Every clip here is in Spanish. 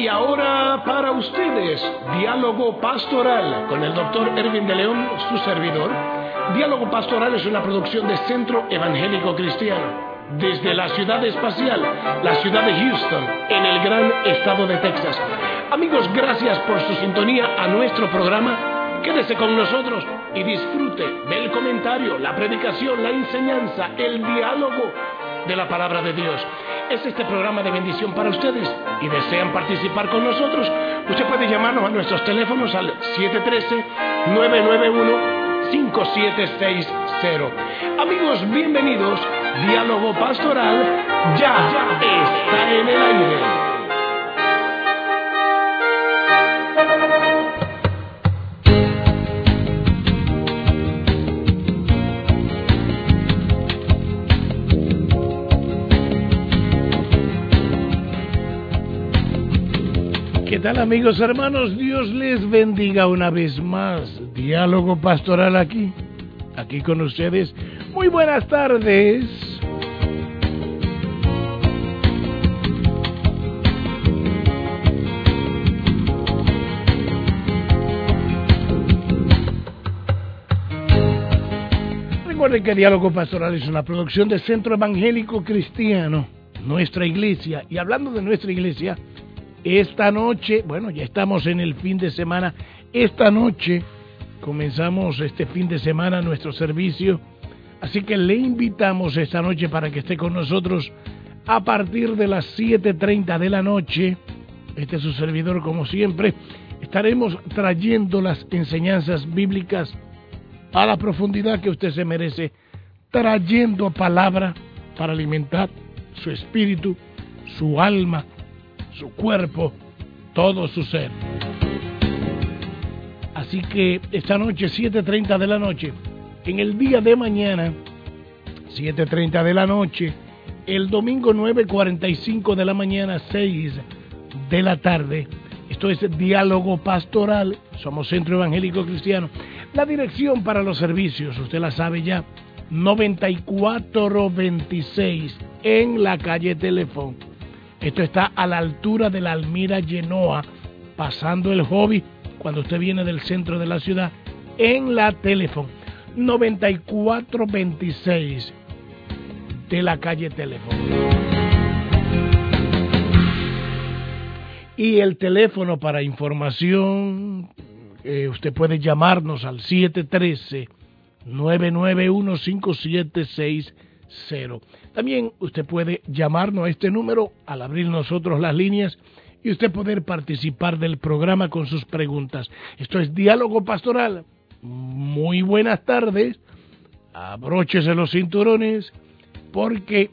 Y ahora para ustedes, Diálogo Pastoral con el Dr. Erwin de León, su servidor. Diálogo Pastoral es una producción de Centro Evangélico Cristiano, desde la ciudad espacial, la ciudad de Houston, en el gran estado de Texas. Amigos, gracias por su sintonía a nuestro programa. Quédese con nosotros y disfrute del comentario, la predicación, la enseñanza, el diálogo de la palabra de Dios. Es este programa de bendición para ustedes y desean participar con nosotros. Usted puede llamarnos a nuestros teléfonos al 713-991-5760. Amigos, bienvenidos. Diálogo Pastoral ya está en el aire. ¿Qué tal, amigos, hermanos? Dios les bendiga una vez más. Diálogo Pastoral aquí con ustedes. Muy buenas tardes. Recuerden que Diálogo Pastoral es una producción de Centro Evangélico Cristiano, nuestra iglesia. Y hablando de nuestra iglesia, esta noche, bueno, ya estamos en el fin de semana. Esta noche comenzamos este fin de semana nuestro servicio. Así que le invitamos esta noche para que esté con nosotros a partir de las 7:30 de la noche. Este es su servidor, como siempre. Estaremos trayendo las enseñanzas bíblicas a la profundidad que usted se merece, trayendo palabra para alimentar su espíritu, su alma, su cuerpo, todo su ser. Así que esta noche, 7:30 de la noche, en el día de mañana, 7:30 de la noche, el domingo 9:45 de la mañana, 6 de la tarde. Esto es Diálogo Pastoral, somos Centro Evangélico Cristiano. La dirección para los servicios, usted la sabe ya, 9426 en la calle Teléfono. Esto está a la altura de la Almira Genoa, pasando el Hobby, cuando usted viene del centro de la ciudad, en la Teléfono, 9426 de la calle Teléfono. Y el teléfono para información, usted puede llamarnos al 713-991-5760. También usted puede llamarnos a este número al abrir nosotros las líneas y usted poder participar del programa con sus preguntas. Esto es Diálogo Pastoral. Muy buenas tardes. Abróchese los cinturones porque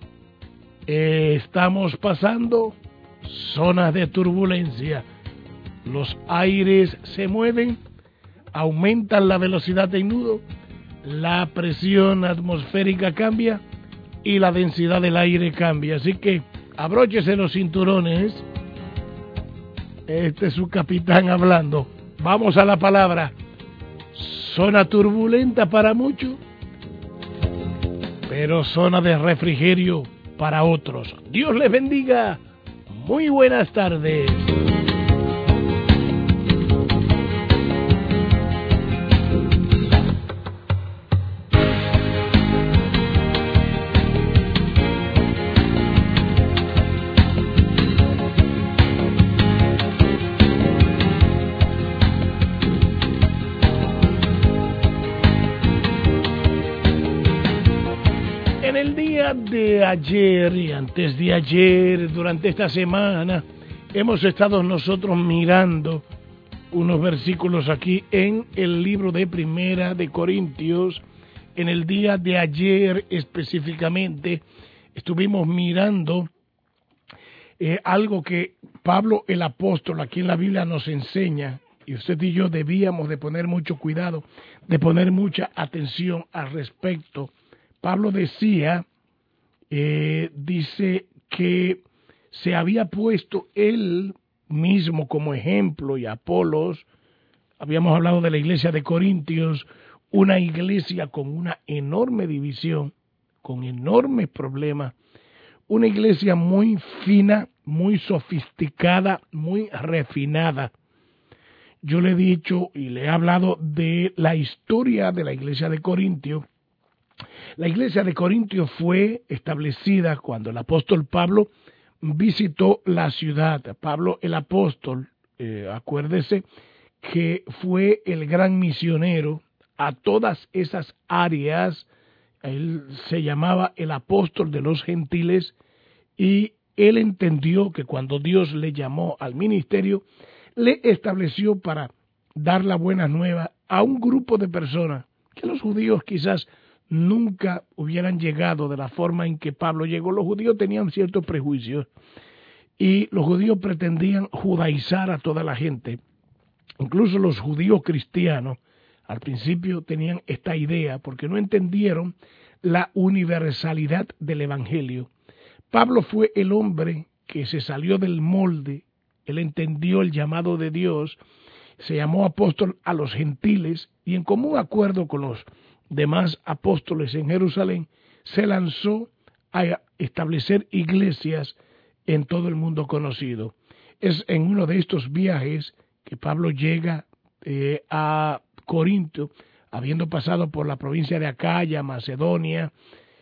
estamos pasando zonas de turbulencia. Los aires se mueven, aumentan la velocidad de nudo, la presión atmosférica cambia y la densidad del aire cambia. Así que abróchese los cinturones. Este es su capitán hablando. Vamos a la palabra. Zona turbulenta para muchos, pero zona de refrigerio para otros. Dios les bendiga. Muy buenas tardes. De ayer y antes de ayer, durante esta semana, hemos estado nosotros mirando unos versículos aquí en el libro de Primera de Corintios. En el día de ayer específicamente estuvimos mirando algo que Pablo el apóstol aquí en la Biblia nos enseña, y usted y yo debíamos de poner mucho cuidado, de poner mucha atención al respecto. Pablo decía, dice que se había puesto él mismo como ejemplo, y Apolos, habíamos hablado de la iglesia de Corintios, una iglesia con una enorme división, con enormes problemas, una iglesia muy fina, muy sofisticada, muy refinada. Yo le he dicho y le he hablado de la historia de la iglesia de Corintio. La iglesia de Corintio fue establecida cuando el apóstol Pablo visitó la ciudad. Pablo el apóstol, acuérdese que fue el gran misionero a todas esas áreas. Él se llamaba el apóstol de los gentiles y él entendió que cuando Dios le llamó al ministerio, le estableció para dar la buena nueva a un grupo de personas que los judíos quizás nunca hubieran llegado de la forma en que Pablo llegó. Los judíos tenían ciertos prejuicios y los judíos pretendían judaizar a toda la gente. Incluso los judíos cristianos al principio tenían esta idea porque no entendieron la universalidad del evangelio. Pablo fue el hombre que se salió del molde. Él entendió el llamado de Dios, se llamó apóstol a los gentiles y en común acuerdo con los demás apóstoles en Jerusalén, se lanzó a establecer iglesias en todo el mundo conocido. Es en uno de estos viajes que Pablo llega a Corinto, habiendo pasado por la provincia de Acaya, Macedonia,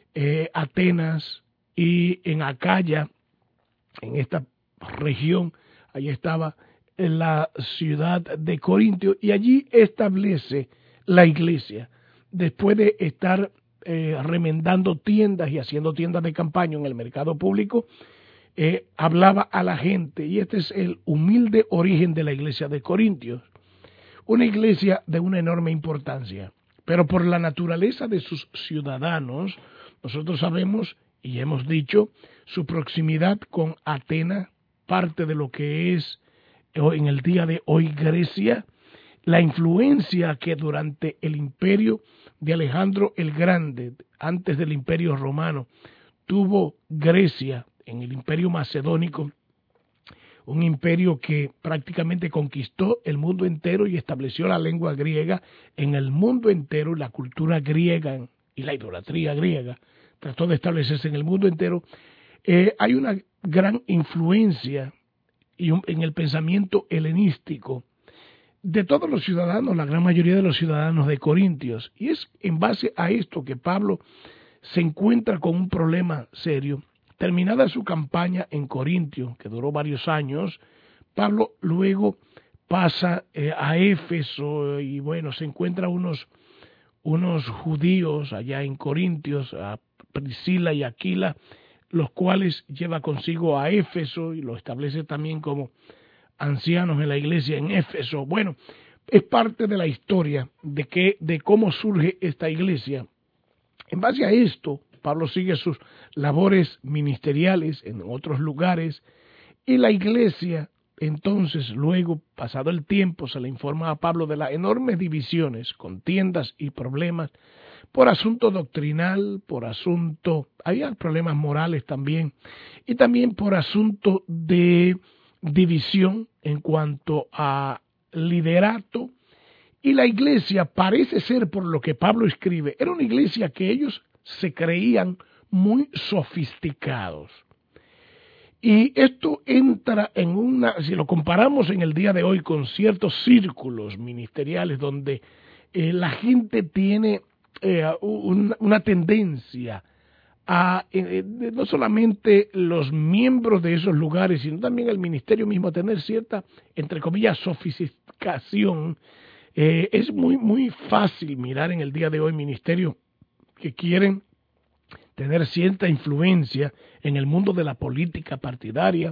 Atenas y en Acaya, en esta región, allí estaba en la ciudad de Corintio y allí establece la iglesia. Después de estar remendando tiendas y haciendo tiendas de campaña en el mercado público, hablaba a la gente y este es el humilde origen de la iglesia de Corintios. Una iglesia de una enorme importancia, pero por la naturaleza de sus ciudadanos, nosotros sabemos y hemos dicho su proximidad con Atenas, parte de lo que es en el día de hoy Grecia, la influencia que durante el imperio de Alejandro el Grande, antes del imperio romano, tuvo Grecia en el imperio macedónico, un imperio que prácticamente conquistó el mundo entero y estableció la lengua griega en el mundo entero, la cultura griega y la idolatría griega, trató de establecerse en el mundo entero. Hay una gran influencia en el pensamiento helenístico de todos los ciudadanos, la gran mayoría de los ciudadanos de Corintios. Y es en base a esto que Pablo se encuentra con un problema serio. Terminada su campaña en Corintio, que duró varios años, Pablo luego pasa a Éfeso y bueno, se encuentra unos judíos allá en Corintios, a Priscila y Aquila, los cuales lleva consigo a Éfeso y lo establece también como ancianos en la iglesia en Éfeso. Bueno, es parte de la historia de cómo surge esta iglesia. En base a esto, Pablo sigue sus labores ministeriales en otros lugares y la iglesia, entonces, luego, pasado el tiempo, se le informa a Pablo de las enormes divisiones, contiendas y problemas por asunto doctrinal, había problemas morales también, y también por asunto de división en cuanto a liderato. Y la iglesia parece ser, por lo que Pablo escribe, era una iglesia que ellos se creían muy sofisticados. Y esto entra en si lo comparamos en el día de hoy con ciertos círculos ministeriales donde la gente tiene una tendencia a, no solamente los miembros de esos lugares, sino también el ministerio mismo, a tener cierta, entre comillas, sofisticación. Es muy fácil mirar en el día de hoy ministerios que quieren tener cierta influencia en el mundo de la política partidaria,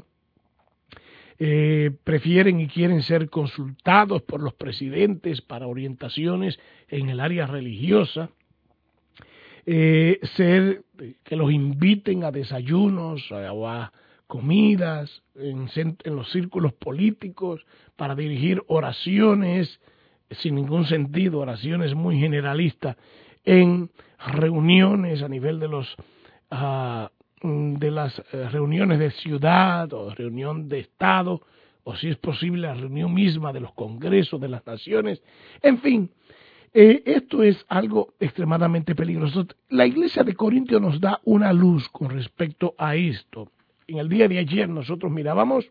prefieren y quieren ser consultados por los presidentes para orientaciones en el área religiosa, que los inviten a desayunos o a comidas en los círculos políticos para dirigir oraciones sin ningún sentido, oraciones muy generalistas en reuniones a nivel de las reuniones de ciudad o reunión de estado, o si es posible la reunión misma de los congresos de las naciones. En fin, esto es algo extremadamente peligroso. La iglesia de Corintios nos da una luz con respecto a esto. En el día de ayer nosotros mirábamos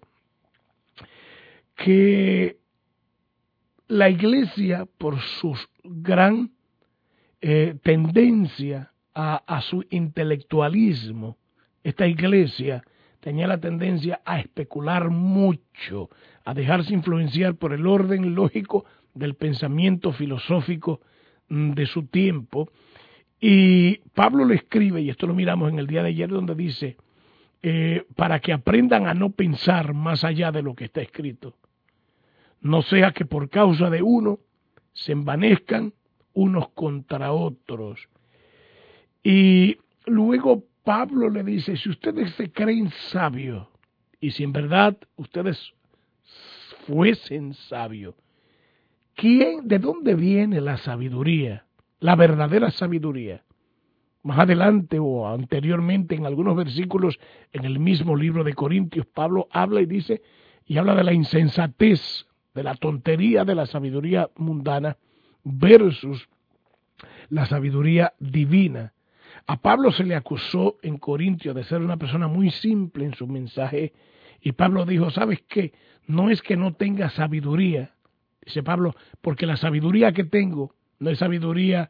que la iglesia, por su gran tendencia a su intelectualismo, esta iglesia tenía la tendencia a especular mucho, a dejarse influenciar por el orden lógico del pensamiento filosófico de su tiempo. Y Pablo le escribe, y esto lo miramos en el día de ayer, donde dice, para que aprendan a no pensar más allá de lo que está escrito. No sea que por causa de uno se envanezcan unos contra otros. Y luego Pablo le dice, si ustedes se creen sabios, y si en verdad ustedes fuesen sabios, ¿de dónde viene la sabiduría? La verdadera sabiduría. Más adelante o anteriormente en algunos versículos en el mismo libro de Corintios, Pablo habla y dice, y habla de la insensatez, de la tontería de la sabiduría mundana versus la sabiduría divina. A Pablo se le acusó en Corintios de ser una persona muy simple en su mensaje, y Pablo dijo, ¿sabes qué? No es que no tenga sabiduría, dice Pablo, porque la sabiduría que tengo no es sabiduría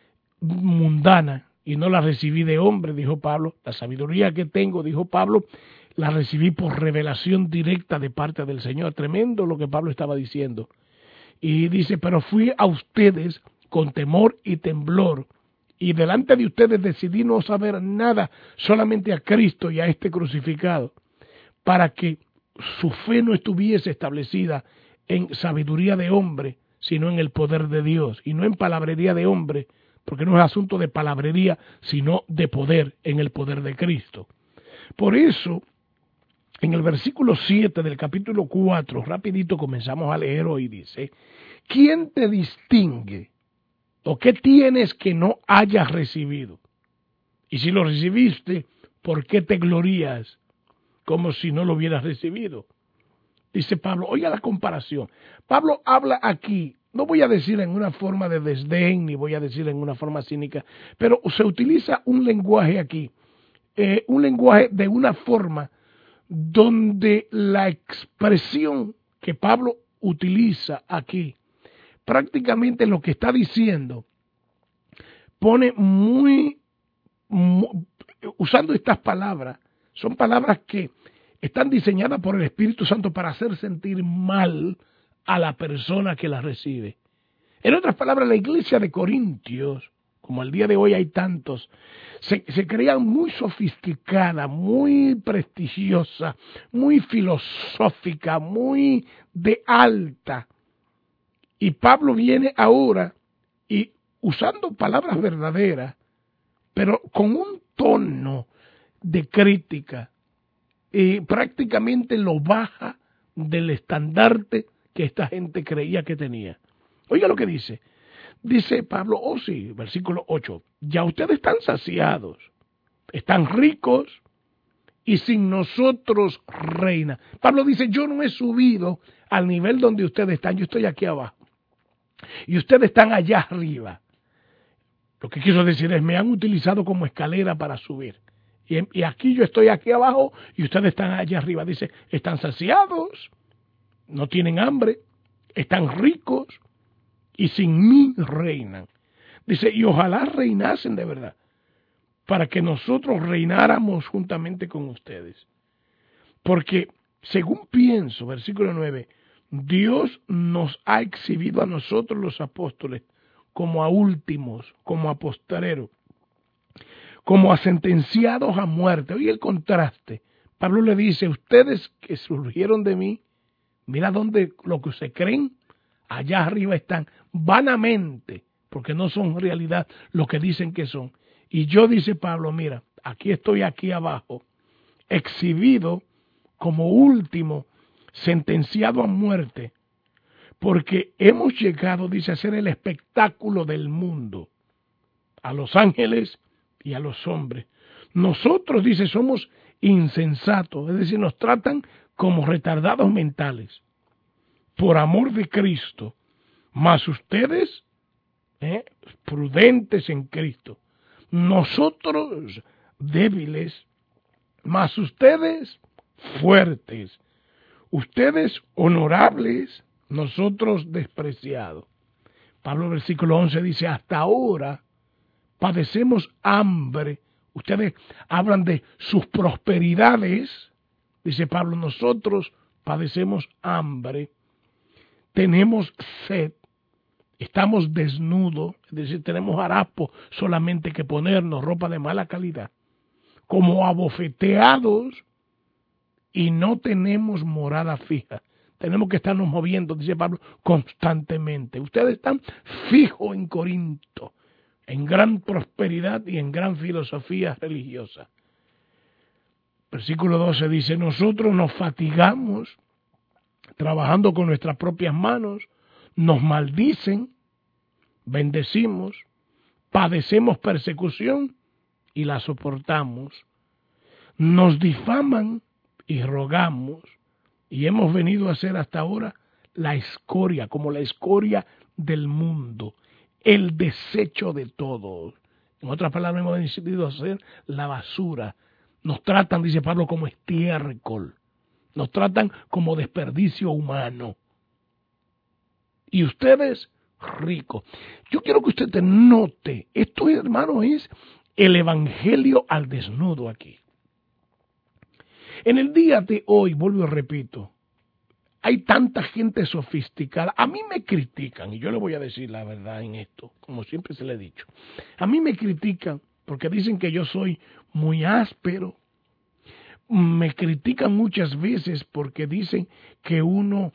mundana y no la recibí de hombre, dijo Pablo. La sabiduría que tengo, dijo Pablo, la recibí por revelación directa de parte del Señor. Tremendo lo que Pablo estaba diciendo. Y dice, pero fui a ustedes con temor y temblor, y delante de ustedes decidí no saber nada, solamente a Cristo y a este crucificado, para que su fe no estuviese establecida en sabiduría de hombre, sino en el poder de Dios, y no en palabrería de hombre, porque no es asunto de palabrería, sino de poder, en el poder de Cristo. Por eso, en el versículo 7 del capítulo 4, rapidito comenzamos a leer hoy, dice, ¿quién te distingue? ¿O qué tienes que no hayas recibido? Y si lo recibiste, ¿por qué te glorías como si no lo hubieras recibido? Dice Pablo, oiga la comparación. Pablo habla aquí, no voy a decir en una forma de desdén, ni voy a decir en una forma cínica, pero se utiliza un lenguaje aquí, un lenguaje de una forma donde la expresión que Pablo utiliza aquí, prácticamente lo que está diciendo, pone usando estas palabras, son palabras que están diseñadas por el Espíritu Santo para hacer sentir mal a la persona que las recibe. En otras palabras, la iglesia de Corintios, como el día de hoy hay tantos, se creían muy sofisticada, muy prestigiosa, muy filosófica, muy de alta. Y Pablo viene ahora y usando palabras verdaderas, pero con un tono de crítica, y prácticamente lo baja del estandarte que esta gente creía que tenía. Oiga lo que dice. Dice Pablo, oh sí, versículo 8, ya ustedes están saciados, están ricos y sin nosotros reina. Pablo dice, yo no he subido al nivel donde ustedes están, yo estoy aquí abajo. Y ustedes están allá arriba. Lo que quiso decir es, me han utilizado como escalera para subir. Y aquí yo estoy aquí abajo y ustedes están allá arriba. Dice, están saciados, no tienen hambre, están ricos y sin mí reinan. Dice, y ojalá reinasen de verdad, para que nosotros reináramos juntamente con ustedes. Porque, según pienso, versículo 9, Dios nos ha exhibido a nosotros los apóstoles como a últimos, como a postreros, como a sentenciados a muerte. Oye el contraste. Pablo le dice, ustedes que surgieron de mí, mira dónde lo que se creen, allá arriba están, vanamente, porque no son en realidad lo que dicen que son. Y yo, dice Pablo, mira, aquí estoy aquí abajo, exhibido como último, sentenciado a muerte, porque hemos llegado, dice, a ser el espectáculo del mundo, a los ángeles y a los hombres. Nosotros, dice, somos insensatos, es decir, nos tratan como retardados mentales, por amor de Cristo, mas ustedes prudentes en Cristo. Nosotros débiles, mas ustedes fuertes. Ustedes honorables, nosotros despreciados. Pablo, versículo 11 dice, hasta ahora padecemos hambre. Ustedes hablan de sus prosperidades. Dice Pablo, nosotros padecemos hambre, tenemos sed, estamos desnudos, es decir, tenemos harapos solamente que ponernos, ropa de mala calidad, como abofeteados y no tenemos morada fija. Tenemos que estarnos moviendo, dice Pablo, constantemente. Ustedes están fijos en Corinto, en gran prosperidad y en gran filosofía religiosa. Versículo 12 dice, nosotros nos fatigamos trabajando con nuestras propias manos, nos maldicen, bendecimos, padecemos persecución y la soportamos, nos difaman y rogamos, y hemos venido a ser hasta ahora la escoria, como la escoria del mundo, el desecho de todos. En otras palabras, hemos decidido hacer la basura. Nos tratan, dice Pablo, como estiércol. Nos tratan como desperdicio humano. Y ustedes, ricos. Yo quiero que usted te note, esto, hermano, es el evangelio al desnudo aquí. En el día de hoy, vuelvo y repito, hay tanta gente sofisticada. A mí me critican, y yo le voy a decir la verdad en esto, como siempre se le he dicho. A mí me critican porque dicen que yo soy muy áspero. Me critican muchas veces porque dicen que uno,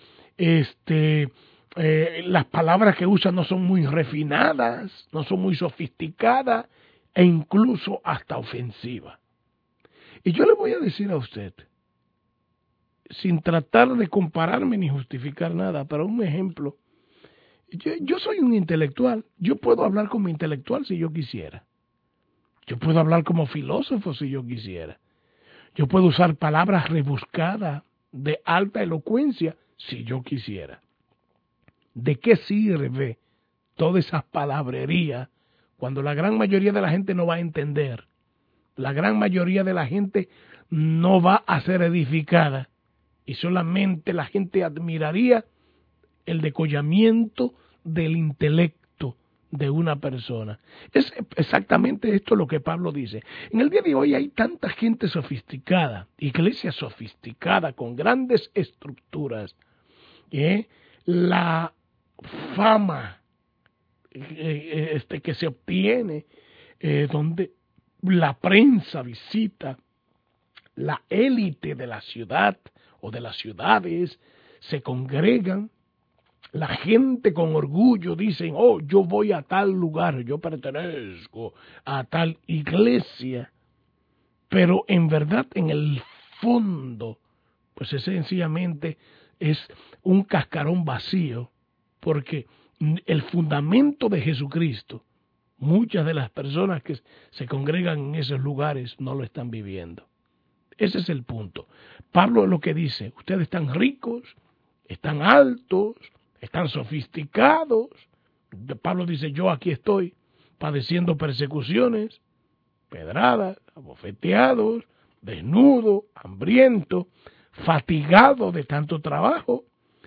las palabras que usa no son muy refinadas, no son muy sofisticadas e incluso hasta ofensivas. Y yo le voy a decir a usted, sin tratar de compararme ni justificar nada, pero un ejemplo, yo soy un intelectual, yo puedo hablar como intelectual si yo quisiera, yo puedo hablar como filósofo si yo quisiera, yo puedo usar palabras rebuscadas de alta elocuencia si yo quisiera. ¿De qué sirve toda esa palabrería cuando la gran mayoría de la gente no va a entender? La gran mayoría de la gente no va a ser edificada y solamente la gente admiraría el decollamiento del intelecto de una persona. Es exactamente esto lo que Pablo dice. En el día de hoy hay tanta gente sofisticada, iglesia sofisticada con grandes estructuras, la fama que se obtiene, donde la prensa visita, la élite de la ciudad o de las ciudades se congregan, la gente con orgullo dicen, oh, yo voy a tal lugar, yo pertenezco a tal iglesia, pero en verdad en el fondo, pues es sencillamente es un cascarón vacío, porque el fundamento de Jesucristo, muchas de las personas que se congregan en esos lugares no lo están viviendo. Ese es el punto. Pablo es lo que dice, ustedes están ricos, están altos, están sofisticados. Pablo dice, yo aquí estoy padeciendo persecuciones, pedradas, abofeteados, desnudo, hambriento, fatigado de tanto trabajo,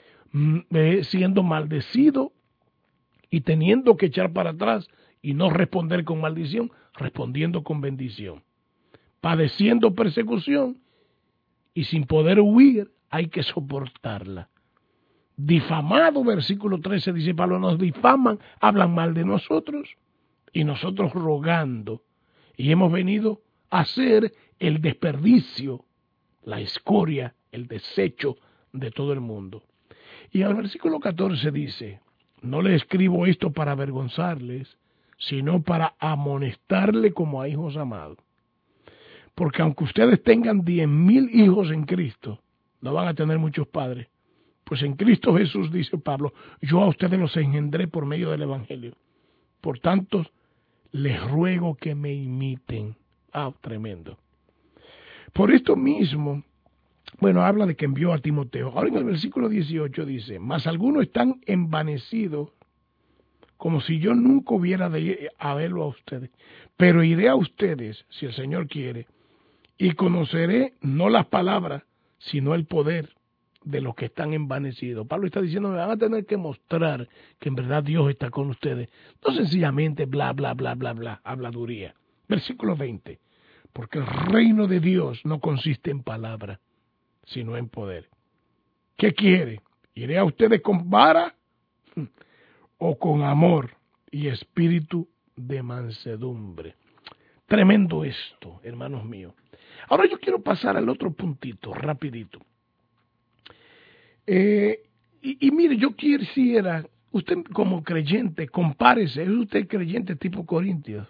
siendo maldecido y teniendo que echar para atrás y no responder con maldición, respondiendo con bendición. Padeciendo persecución y sin poder huir, hay que soportarla. Difamado, versículo 13 dice Pablo, nos difaman, hablan mal de nosotros y nosotros rogando. Y hemos venido a hacer el desperdicio, la escoria, el desecho de todo el mundo. Y al versículo 14 dice, no le escribo esto para avergonzarles, sino para amonestarle como a hijos amados. Porque aunque ustedes tengan 10,000 hijos en Cristo, no van a tener muchos padres. Pues en Cristo Jesús, dice Pablo, yo a ustedes los engendré por medio del Evangelio. Por tanto, les ruego que me imiten. Ah, tremendo. Por esto mismo, bueno, habla de que envió a Timoteo. Ahora en el versículo 18 dice, mas algunos están envanecidos como si yo nunca hubiera de ir a verlo a ustedes. Pero iré a ustedes, si el Señor quiere, y conoceré no las palabras, sino el poder de los que están envanecidos. Pablo está diciendo, me van a tener que mostrar que en verdad Dios está con ustedes. No sencillamente bla, bla, bla, bla, bla, habladuría. Versículo 20. Porque el reino de Dios no consiste en palabra, sino en poder. ¿Qué quiere? ¿Iré a ustedes con vara o con amor y espíritu de mansedumbre? Tremendo esto, hermanos míos. Ahora yo quiero pasar al otro puntito, rapidito. Y mire, yo quisiera, usted como creyente, compárese, ¿es usted creyente tipo Corintios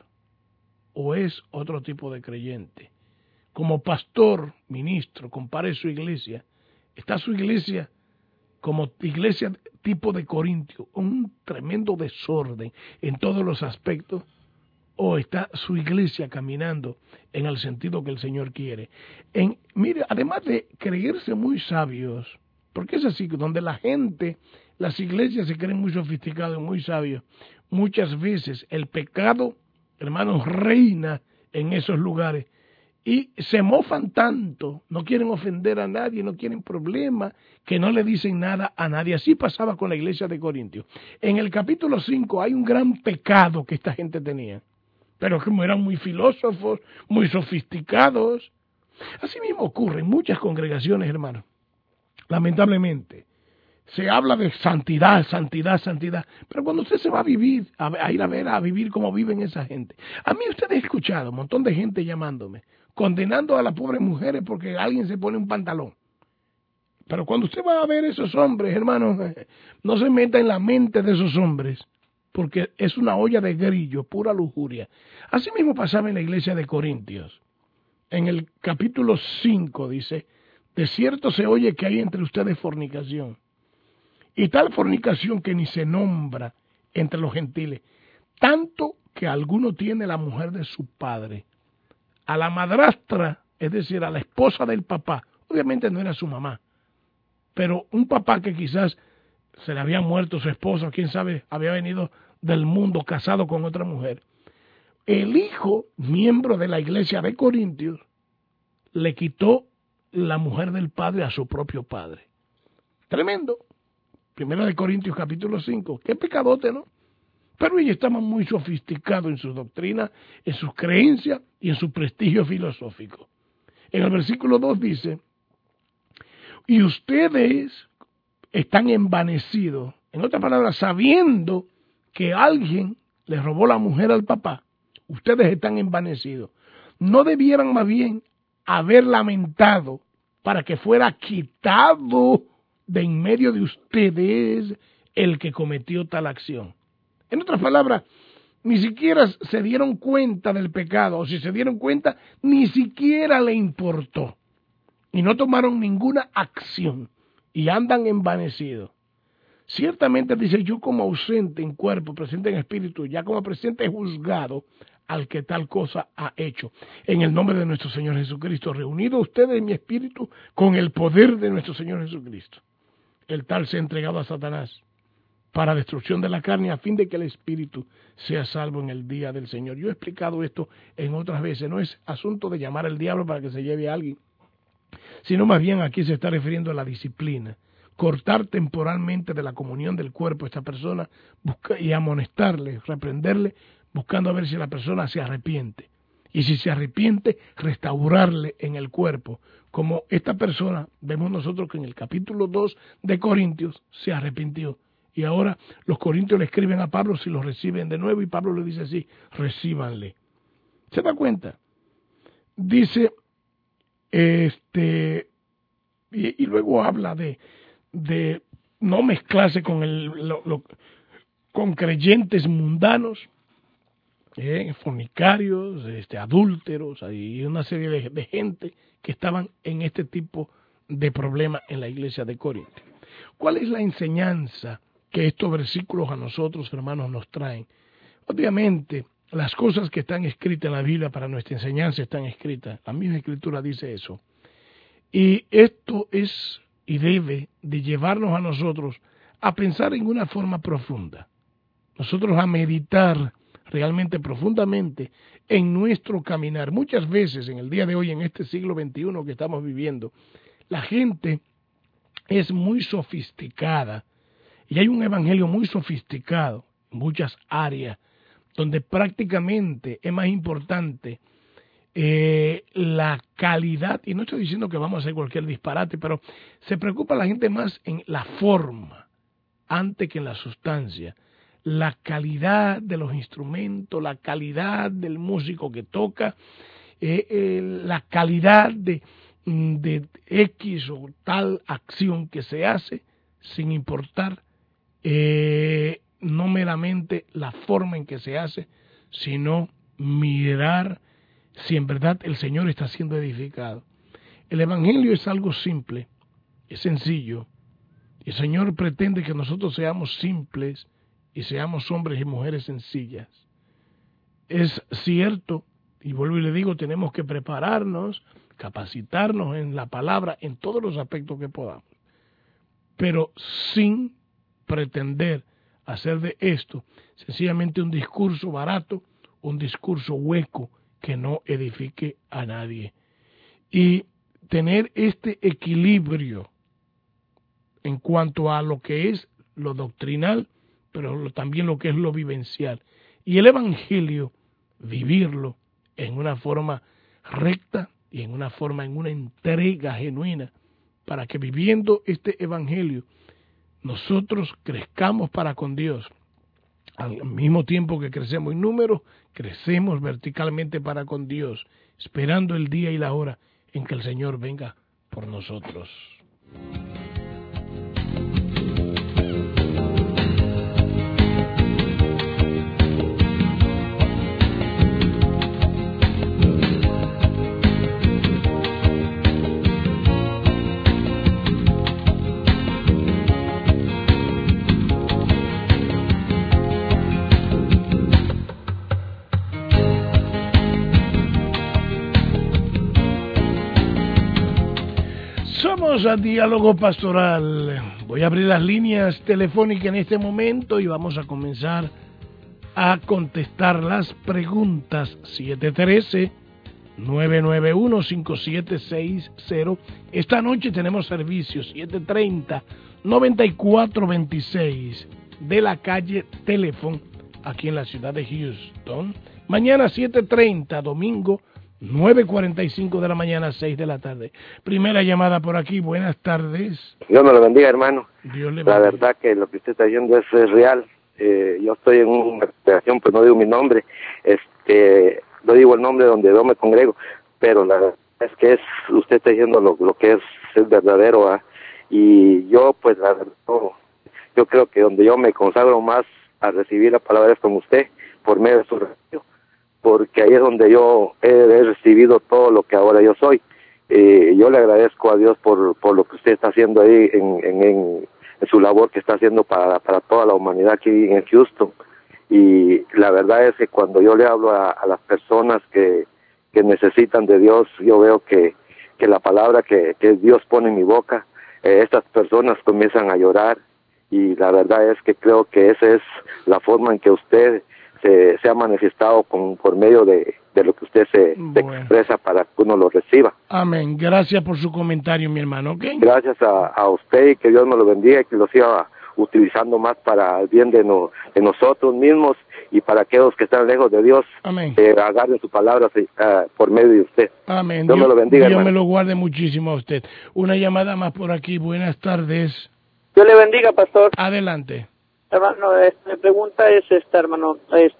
o es otro tipo de creyente? Como pastor, ministro, compare su iglesia. ¿Está su iglesia como iglesia tipo de Corintios, un tremendo desorden en todos los aspectos? ¿O está su iglesia caminando en el sentido que el Señor quiere? Mire, además de creerse muy sabios, porque es así, donde la gente, las iglesias se creen muy sofisticados y muy sabios, muchas veces el pecado, hermanos, reina en esos lugares y se mofan tanto, no quieren ofender a nadie, no quieren problemas, que no le dicen nada a nadie. Así pasaba con la iglesia de Corintios. En el capítulo 5 hay un gran pecado que esta gente tenía, pero como eran muy filósofos, muy sofisticados. Así mismo ocurre en muchas congregaciones, hermanos. Lamentablemente, se habla de santidad, santidad, santidad, pero cuando usted se va a vivir, a vivir como viven esa gente. A mí usted ha escuchado un montón de gente llamándome, condenando a las pobres mujeres porque alguien se pone un pantalón. Pero cuando usted va a ver esos hombres, hermanos, no se meta en la mente de esos hombres, porque es una olla de grillo, pura lujuria. Así mismo pasaba en la iglesia de Corintios. En el capítulo 5 dice, de cierto se oye que hay entre ustedes fornicación, y tal fornicación que ni se nombra entre los gentiles, tanto que alguno tiene la mujer de su padre. A la madrastra, es decir, a la esposa del papá, obviamente no era su mamá, pero un papá que quizás se le había muerto su esposa, quién sabe, había venido del mundo casado con otra mujer. El hijo, miembro de la iglesia de Corintios, le quitó la mujer del padre a su propio padre. Tremendo. Primera de Corintios capítulo 5. Qué pecadote, ¿no? Pero ellos estaban muy sofisticados en sus doctrinas, en sus creencias y en su prestigio filosófico. En el versículo 2 dice, y ustedes están envanecidos, en otras palabras, sabiendo que alguien les robó la mujer al papá, ustedes están envanecidos. No debieran más bien haber lamentado para que fuera quitado de en medio de ustedes el que cometió tal acción. En otras palabras, ni siquiera se dieron cuenta del pecado, o si se dieron cuenta, ni siquiera le importó. Y no tomaron ninguna acción, y andan envanecidos. Ciertamente dice, yo como ausente en cuerpo, presente en espíritu, ya como presente he juzgado al que tal cosa ha hecho. En el nombre de nuestro Señor Jesucristo, reunido ustedes en mi espíritu con el poder de nuestro Señor Jesucristo. El tal se ha entregado a Satanás para destrucción de la carne a fin de que el espíritu sea salvo en el día del Señor. Yo he explicado esto en otras veces, no es asunto de llamar al diablo para que se lleve a alguien, sino más bien aquí se está refiriendo a la disciplina. Cortar temporalmente de la comunión del cuerpo a esta persona y amonestarle, reprenderle, buscando a ver si la persona se arrepiente. Y si se arrepiente, restaurarle en el cuerpo. Como esta persona, vemos nosotros que en el capítulo 2 de Corintios se arrepintió. Y ahora los corintios le escriben a Pablo si lo reciben de nuevo y Pablo le dice así, recíbanle. ¿Se da cuenta? Dice, y luego habla de no mezclarse con con creyentes mundanos, fornicarios, adúlteros, y una serie de gente que estaban en este tipo de problemas en la iglesia de Corinto. ¿Cuál es la enseñanza que estos versículos a nosotros, hermanos, nos traen? Obviamente, las cosas que están escritas en la Biblia para nuestra enseñanza están escritas. La misma Escritura dice eso. Y esto es y debe de llevarnos a nosotros a pensar en una forma profunda. nosotros a meditar realmente profundamente en nuestro caminar. Muchas veces en el día de hoy, en este siglo XXI que estamos viviendo, la gente es muy sofisticada y hay un evangelio muy sofisticado en muchas áreas donde prácticamente es más importante la calidad, y no estoy diciendo que vamos a hacer cualquier disparate, pero se preocupa la gente más en la forma antes que en la sustancia. La calidad de los instrumentos, la calidad del músico que toca, la calidad de X o tal acción que se hace, sin importar no meramente la forma en que se hace, sino mirar si en verdad el Señor está siendo edificado. El Evangelio es algo simple, es sencillo. El Señor pretende que nosotros seamos simples y seamos hombres y mujeres sencillas. Es cierto, y vuelvo y le digo, tenemos que prepararnos, capacitarnos en la palabra, en todos los aspectos que podamos, pero sin pretender hacer de esto sencillamente un discurso barato, un discurso hueco que no edifique a nadie. Y tener este equilibrio en cuanto a lo que es lo doctrinal, pero también lo que es lo vivencial. Y el Evangelio, vivirlo en una forma recta y en una entrega genuina, para que viviendo este Evangelio nosotros crezcamos para con Dios. Al mismo tiempo que crecemos en número, crecemos verticalmente para con Dios, esperando el día y la hora en que el Señor venga por nosotros. Somos a Diálogo Pastoral. Voy a abrir las líneas telefónicas en este momento y vamos a comenzar a contestar las preguntas. 713-991-5760. Esta noche tenemos servicios 730-9426 de la calle Teléfono, aquí en la ciudad de Houston. Mañana 7:30, domingo 9:45 de la mañana, 6 de la tarde. Primera llamada por aquí, buenas tardes. Dios me lo bendiga, hermano. Dios le bendiga. La verdad que lo que usted está diciendo es real. Yo estoy en una congregación, pues no digo mi nombre, no digo el nombre donde yo me congrego, pero la verdad es que usted está diciendo lo que es verdadero, ¿ah? Y yo, pues la verdad, yo creo que donde yo me consagro más a recibir la palabra es con usted, por medio de su radio, porque ahí es donde yo he recibido todo lo que ahora yo soy. Yo le agradezco a Dios por lo que usted está haciendo ahí en su labor que está haciendo para toda la humanidad aquí en Houston. Y la verdad es que cuando yo le hablo a las personas que necesitan de Dios, yo veo que la palabra que Dios pone en mi boca, estas personas comienzan a llorar, y la verdad es que creo que esa es la forma en que usted se ha manifestado por medio de lo que usted se expresa para que uno lo reciba. Amén. Gracias por su comentario, mi hermano. ¿Okay? Gracias a usted, y que Dios me lo bendiga y que lo siga utilizando más para el bien de nosotros mismos y para aquellos que están lejos de Dios. Amén. Agarren su palabra por medio de usted. Amén. Dios me lo bendiga, Dios hermano. me lo guarde muchísimo a usted. Una llamada más por aquí. Buenas tardes. Dios le bendiga, pastor. Adelante. Hermano, mi pregunta es esta, hermano.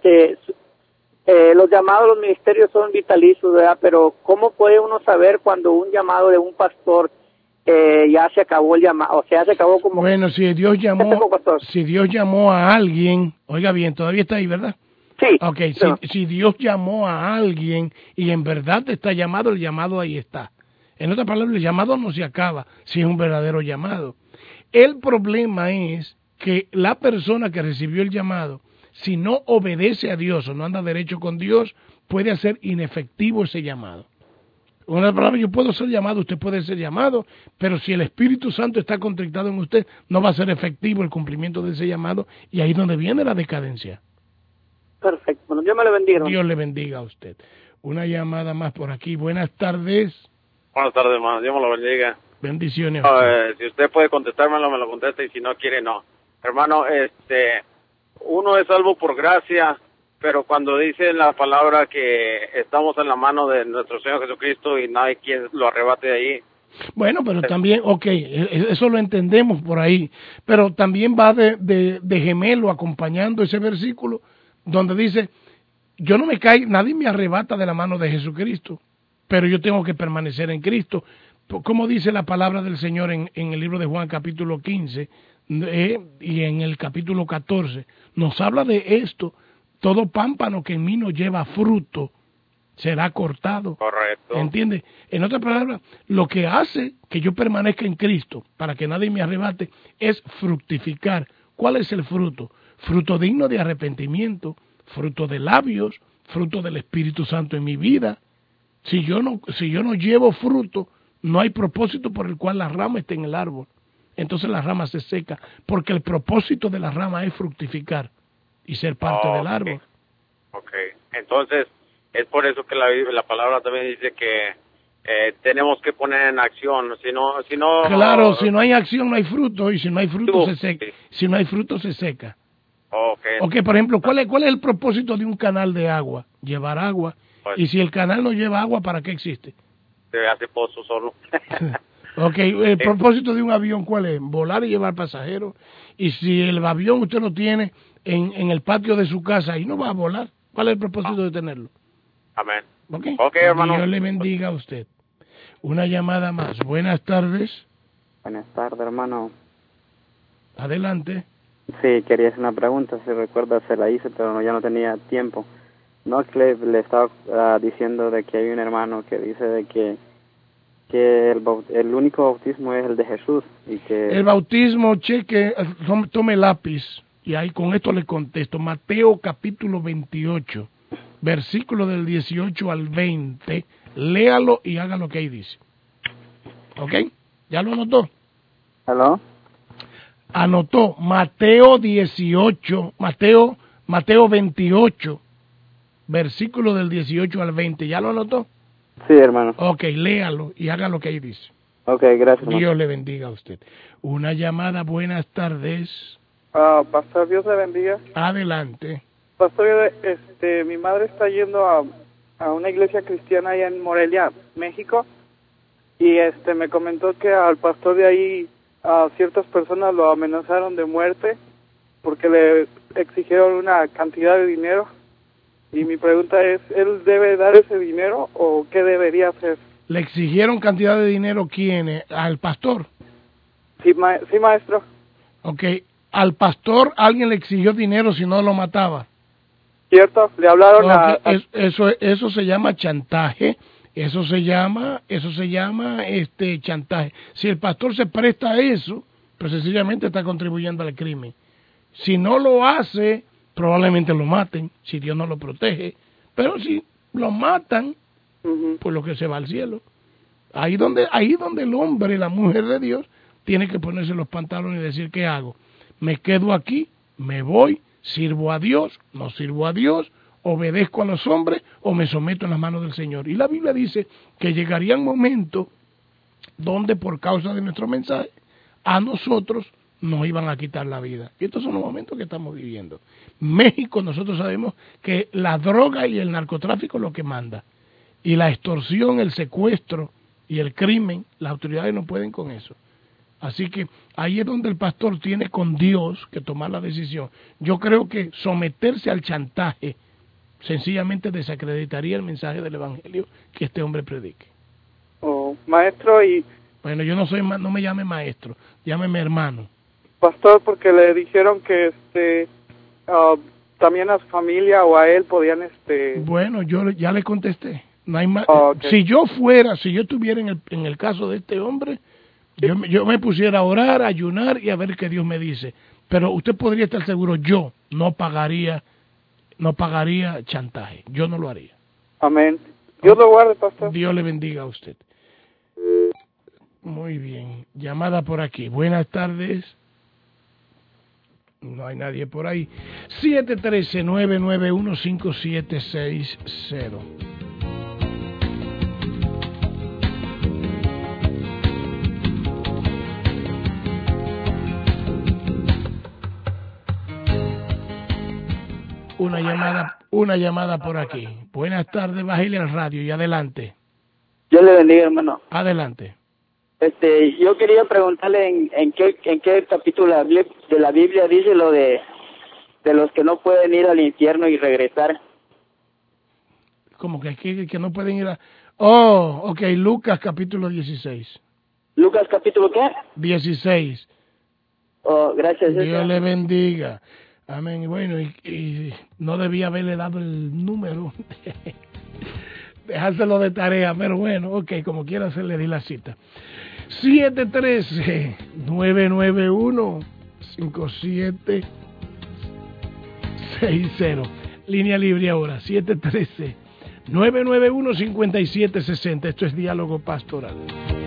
Los llamados a los ministerios son vitalicios, ¿verdad? Pero ¿cómo puede uno saber cuando un llamado de un pastor ya se acabó el llamado? O sea, se acabó como... Bueno, si Dios llamó a alguien, oiga bien, todavía está ahí, ¿verdad? Sí. Okay, pero... si Dios llamó a alguien y en verdad está llamado, el llamado ahí está. En otras palabras, el llamado no se acaba si es un verdadero llamado. El problema es que la persona que recibió el llamado, si no obedece a Dios o no anda derecho con Dios, puede hacer inefectivo ese llamado. Una palabra, yo puedo ser llamado, usted puede ser llamado, pero si el Espíritu Santo está contrictado en usted, no va a ser efectivo el cumplimiento de ese llamado, y ahí es donde viene la decadencia. Perfecto. Bueno, Dios me lo bendiga. Dios le bendiga a usted. Una llamada más por aquí. Buenas tardes. Buenas tardes, hermano. Dios me lo bendiga. Bendiciones a usted. Si usted puede contestármelo, me lo contesta, y si no quiere, no. Hermano, uno es salvo por gracia, pero cuando dice la palabra que estamos en la mano de nuestro Señor Jesucristo y no hay quien lo arrebate de ahí. Bueno, pero también, eso lo entendemos por ahí, pero también va de gemelo acompañando ese versículo donde dice, yo no me caigo, nadie me arrebata de la mano de Jesucristo, pero yo tengo que permanecer en Cristo. Como dice la palabra del Señor en el libro de Juan capítulo 15 y en el capítulo 14, nos habla de esto: todo pámpano que en mí no lleva fruto será cortado. Correcto. ¿Entiende? En otras palabras, lo que hace que yo permanezca en Cristo, para que nadie me arrebate, es fructificar. ¿Cuál es el fruto? Fruto digno de arrepentimiento, fruto de labios, fruto del Espíritu Santo en mi vida. Si yo no llevo fruto, no hay propósito por el cual la rama esté en el árbol. Entonces la rama se seca, porque el propósito de la rama es fructificar y ser parte del árbol. Entonces, es por eso que la palabra también dice que tenemos que poner en acción. Si no, claro, si no hay acción no hay fruto, y si no hay fruto se seca. Si no hay fruto se seca. Por ejemplo, ¿cuál es el propósito de un canal de agua? Llevar agua. Pues, y si el canal no lleva agua, ¿para qué existe? Se hace pozo solo. El propósito de un avión, ¿cuál es? Volar y llevar pasajeros. Y si el avión usted lo tiene en el patio de su casa y no va a volar, ¿cuál es el propósito de tenerlo? Amén. Hermano. Dios le bendiga a usted. Una llamada más. Buenas tardes. Buenas tardes, hermano. Adelante. Sí, quería hacer una pregunta. Si recuerda, se la hice, pero ya no tenía tiempo. No, que le estaba diciendo de que hay un hermano que dice de que el único bautismo es el de Jesús. Y que el bautismo, tome lápiz, y ahí con esto le contesto. Mateo capítulo 28, versículo del 18 al 20, léalo y haga lo que ahí dice. ¿Ok? ¿Ya lo anotó? ¿Aló? Anotó Mateo 18, Mateo 28, versículo del 18 al 20. ¿Ya lo anotó? Sí, hermano. Ok, léalo y haga lo que ahí dice. Ok, gracias. Dios le bendiga a usted. Una llamada, buenas tardes. Pastor, Dios le bendiga. Adelante. Pastor, mi madre está yendo a una iglesia cristiana allá en Morelia, México, y me comentó que al pastor de ahí ciertas personas lo amenazaron de muerte porque le exigieron una cantidad de dinero. Y mi pregunta es, ¿él debe dar ese dinero o qué debería hacer? ¿Le exigieron cantidad de dinero quiénes? ¿Al pastor? Sí, maestro. Ok, al pastor alguien le exigió dinero si no lo mataba. ¿Cierto? Le hablaron Eso se llama chantaje. Eso se llama chantaje. Si el pastor se presta a eso, pues sencillamente está contribuyendo al crimen. Si no lo hace, probablemente lo maten, si Dios no lo protege. Pero si lo matan, pues lo que se va al cielo. Ahí donde el hombre, la mujer de Dios, tiene que ponerse los pantalones y decir, ¿qué hago? ¿Me quedo aquí? ¿Me voy? ¿Sirvo a Dios? ¿No sirvo a Dios? ¿Obedezco a los hombres o me someto en las manos del Señor? Y la Biblia dice que llegaría un momento donde por causa de nuestro mensaje a nosotros nos iban a quitar la vida. Y estos son los momentos que estamos viviendo. México, nosotros sabemos que la droga y el narcotráfico es lo que manda. Y la extorsión, el secuestro y el crimen, las autoridades no pueden con eso. Así que ahí es donde el pastor tiene con Dios que tomar la decisión. Yo creo que someterse al chantaje sencillamente desacreditaría el mensaje del Evangelio que este hombre predique. Maestro, Bueno, yo no me llame maestro, llámeme hermano. Pastor, porque le dijeron que también a su familia o a él podían Bueno, yo ya le contesté. No hay más. Okay. Si yo estuviera en el caso de este hombre, yo me pusiera a orar, a ayunar y a ver qué Dios me dice. Pero usted podría estar seguro, yo no pagaría chantaje. Yo no lo haría. Amén. Dios lo guarde, pastor. Dios le bendiga a usted. Muy bien. Llamada por aquí. Buenas tardes. No hay nadie por ahí. 713-991-5760. Una llamada por aquí. Buenas tardes, bájale al radio y adelante. Dios le bendiga, hermano. Adelante. Yo quería preguntarle en qué capítulo de la Biblia dice lo de los que no pueden ir al infierno y regresar. ¿Cómo que no pueden ir a...? Oh, ok, Lucas capítulo 16. ¿Lucas capítulo qué? 16. Oh, gracias. Dios le bendiga. Amén. Y bueno, y no debía haberle dado el número. Dejárselo de tarea, pero bueno, ok, como quiera se le di la cita. 713-991-5760. Línea libre ahora, 713-991-5760. Esto es Diálogo Pastoral.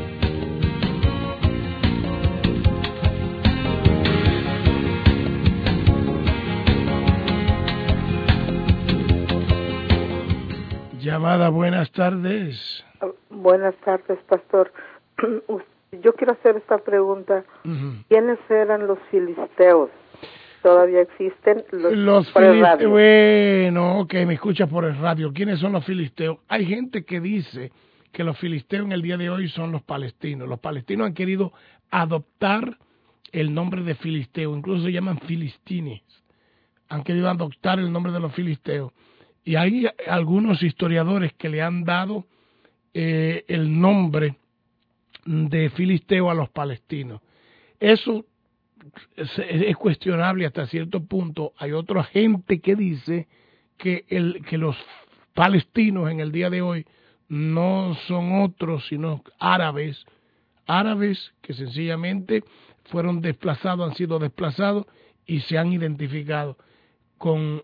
Llamada, buenas tardes. Buenas tardes, pastor. Yo quiero hacer esta pregunta. ¿Quiénes eran los filisteos? ¿Todavía existen los filisteos? Bueno, ok, me escucha por el radio. ¿Quiénes son los filisteos? Hay gente que dice que los filisteos en el día de hoy son los palestinos. Los palestinos han querido adoptar el nombre de filisteo, incluso se llaman filistines. Han querido adoptar el nombre de los filisteos. Y hay algunos historiadores que le han dado el nombre de filisteo a los palestinos. Eso es cuestionable hasta cierto punto. Hay otra gente que dice que los palestinos en el día de hoy no son otros sino árabes que sencillamente fueron desplazados, han sido desplazados y se han identificado con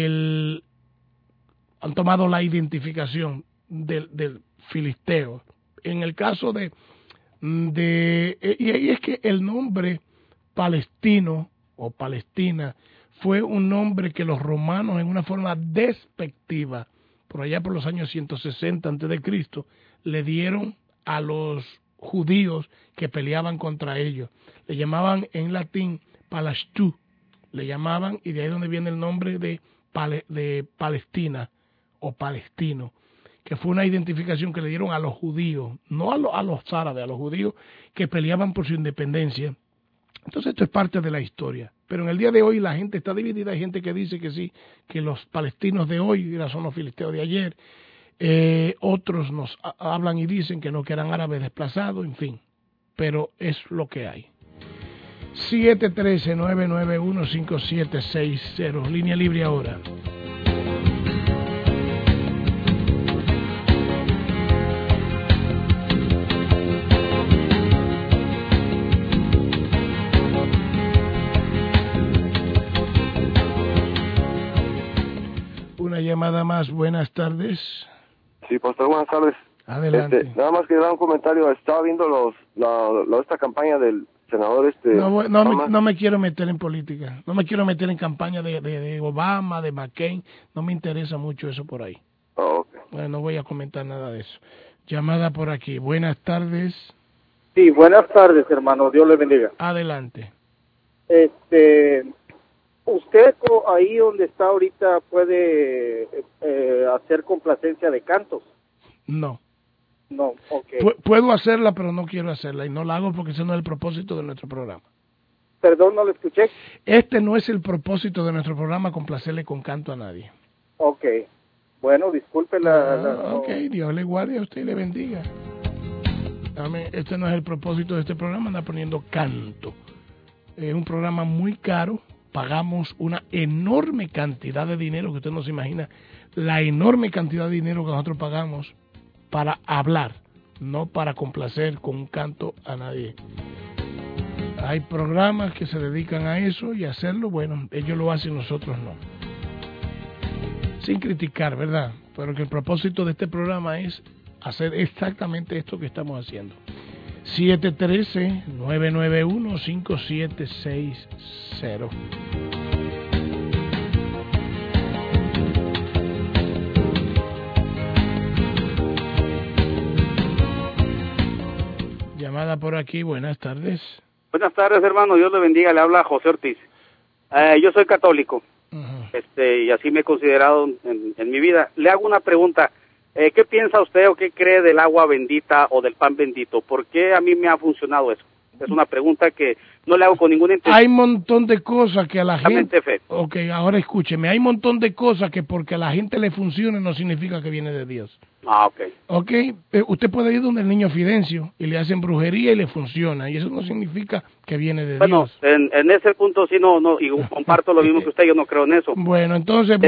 han tomado la identificación del filisteo. En el caso y es que el nombre palestino o Palestina fue un nombre que los romanos en una forma despectiva, por allá por los años 160 a.C., le dieron a los judíos que peleaban contra ellos. Le llamaban en latín Palastú, le llamaban, y de ahí donde viene el nombre de Palestina o palestino, que fue una identificación que le dieron a los judíos, no a los árabes, a los judíos que peleaban por su independencia. Entonces esto es parte de la historia. Pero en el día de hoy la gente está dividida. Hay gente que dice que sí, que los palestinos de hoy son los filisteos de ayer. Otros nos hablan y dicen que no, que eran árabes desplazados, en fin. Pero es lo que hay. 713-991-5760. Línea libre ahora. Una llamada más. Buenas tardes. Sí, pastor, buenas tardes. Adelante. Nada más que dar un comentario. Estaba viendo esta campaña del senador no me quiero meter en política. No me quiero meter en campaña de Obama, de McCain. No me interesa mucho eso por ahí. Oh, okay. Bueno, no voy a comentar nada de eso. Llamada por aquí. Buenas tardes. Sí, buenas tardes, hermano. Dios le bendiga. Adelante. Usted ahí donde está ahorita puede hacer complacencia de cantos. No. No, okay. Puedo hacerla, pero no quiero hacerla y no la hago porque ese no es el propósito de nuestro programa. Perdón, no lo escuché. Este no es el propósito de nuestro programa, complacerle con canto a nadie. Okay. Bueno, disculpe Ok, Dios le guarde a usted y le bendiga. Amén. Este no es el propósito de este programa, anda poniendo canto. Es un programa muy caro. Pagamos una enorme cantidad de dinero que usted no se imagina, la enorme cantidad de dinero que nosotros pagamos para hablar, no para complacer con un canto a nadie. Hay programas que se dedican a eso y a hacerlo, bueno, ellos lo hacen, nosotros no. sin criticar, ¿verdad? Pero que el propósito de este programa es hacer exactamente esto que estamos haciendo. 713-991-5760. Llamada por aquí, buenas tardes. Buenas tardes, hermano, Dios le bendiga, le habla José Ortiz. Yo soy católico, y así me he considerado en mi vida. Le hago una pregunta, ¿qué piensa usted o qué cree del agua bendita o del pan bendito? ¿Por qué a mí me ha funcionado eso? Es una pregunta que no le hago con ninguna intención. Hay un montón de cosas que a la gente... Fe. Ok, ahora escúcheme, hay un montón de cosas que porque a la gente le funcione no significa que viene de Dios. Ok. Ok, usted puede ir donde el niño Fidencio y le hacen brujería y le funciona, y eso no significa que viene de Dios. Bueno, en ese punto sí no, y comparto lo mismo que usted, yo no creo en eso. Bueno, entonces,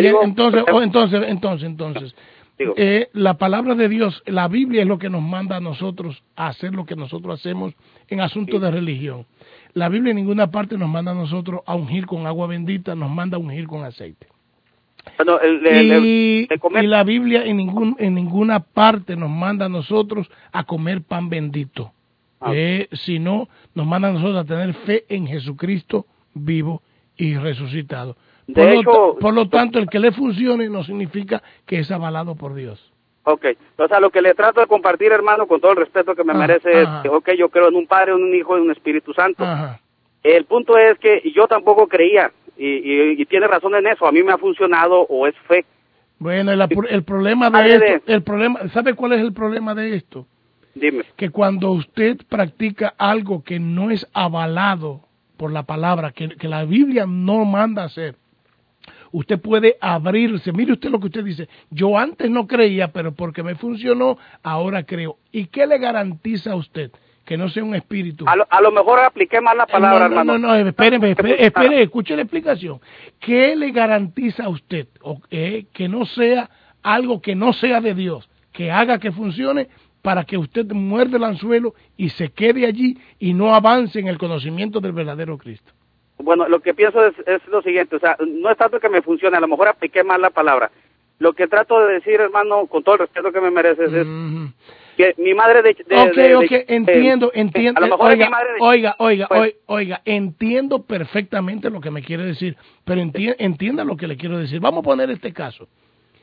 la palabra de Dios, la Biblia es lo que nos manda a nosotros a hacer lo que nosotros hacemos en asuntos de religión. La Biblia en ninguna parte nos manda a nosotros a ungir con agua bendita, nos manda a ungir con aceite. Bueno, y la Biblia en ninguna parte nos manda a nosotros a comer pan bendito, sino nos manda a nosotros a tener fe en Jesucristo vivo y resucitado. Por lo tanto, el que le funcione no significa que es avalado por Dios. Ok, o sea, lo que le trato de compartir, hermano, con todo el respeto que me merece, es que, yo creo en un Padre, en un Hijo, en un Espíritu Santo. El punto es que yo tampoco creía, y tiene razón en eso, a mí me ha funcionado o es fe. Bueno, el problema de esto, ¿sabe cuál es el problema de esto? Dime. Que cuando usted practica algo que no es avalado por la palabra, que la Biblia no manda hacer, usted puede abrirse. Mire usted lo que usted dice, yo antes no creía, pero porque me funcionó, ahora creo. ¿Y qué le garantiza a usted? Que no sea un espíritu. A lo mejor apliqué mal la palabra, hermano. No, espere, escuche la explicación. ¿Qué le garantiza a usted que no sea algo que no sea de Dios, que haga que funcione para que usted muerde el anzuelo y se quede allí y no avance en el conocimiento del verdadero Cristo? Bueno, lo que pienso es lo siguiente, o sea, no es tanto que me funcione, a lo mejor apliqué mal la palabra. Lo que trato de decir, hermano, con todo el respeto que me mereces, es que mi madre entiendo. A lo mejor mi madre Oiga, entiendo perfectamente lo que me quiere decir, pero entienda lo que le quiero decir. Vamos a poner este caso.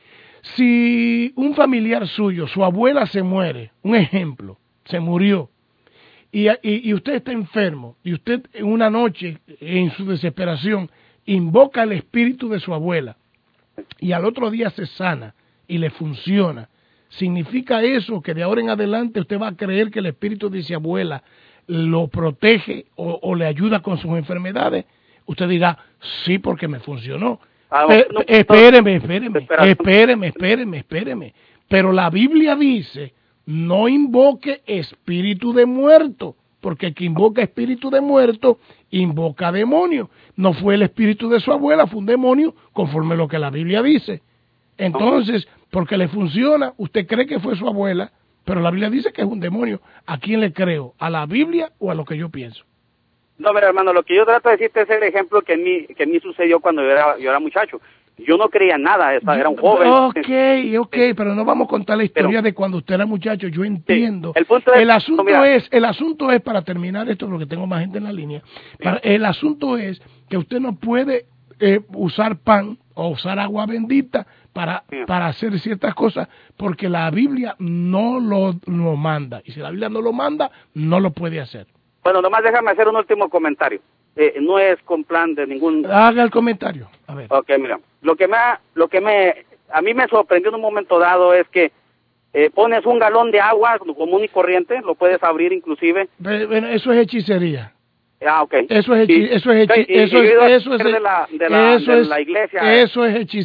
Si un familiar suyo, su abuela se muere, un ejemplo, se murió, y usted está enfermo, y usted en una noche, en su desesperación, invoca el espíritu de su abuela, y al otro día se sana, y le funciona, ¿significa eso que de ahora en adelante usted va a creer que el espíritu de su abuela lo protege o le ayuda con sus enfermedades? Usted dirá, sí, porque me funcionó. Espéreme. Pero la Biblia dice, no invoque espíritu de muerto, porque el que invoca espíritu de muerto, invoca demonio. No fue el espíritu de su abuela, fue un demonio, conforme a lo que la Biblia dice. Entonces, porque le funciona, usted cree que fue su abuela, pero la Biblia dice que es un demonio. ¿A quién le creo? ¿A la Biblia o a lo que yo pienso? No, mira, hermano, lo que yo trato de decirte es el ejemplo que a mí sucedió cuando yo era muchacho. Yo no creía nada, era un joven. Ok, pero no vamos a contar la historia de cuando usted era muchacho, yo entiendo. Sí, el asunto es, para terminar esto, porque tengo más gente en la línea, el asunto es que usted no puede usar pan o usar agua bendita para hacer ciertas cosas, porque la Biblia no lo manda, y si la Biblia no lo manda, no lo puede hacer. Bueno, nomás déjame hacer un último comentario. No es con plan de ningún... Haga el comentario. A ver. Ok, mira. A mí me sorprendió en un momento dado es que pones un galón de agua común y corriente, lo puedes abrir inclusive. Bueno, eso es hechicería. Ok. Eso es hechicería. Eso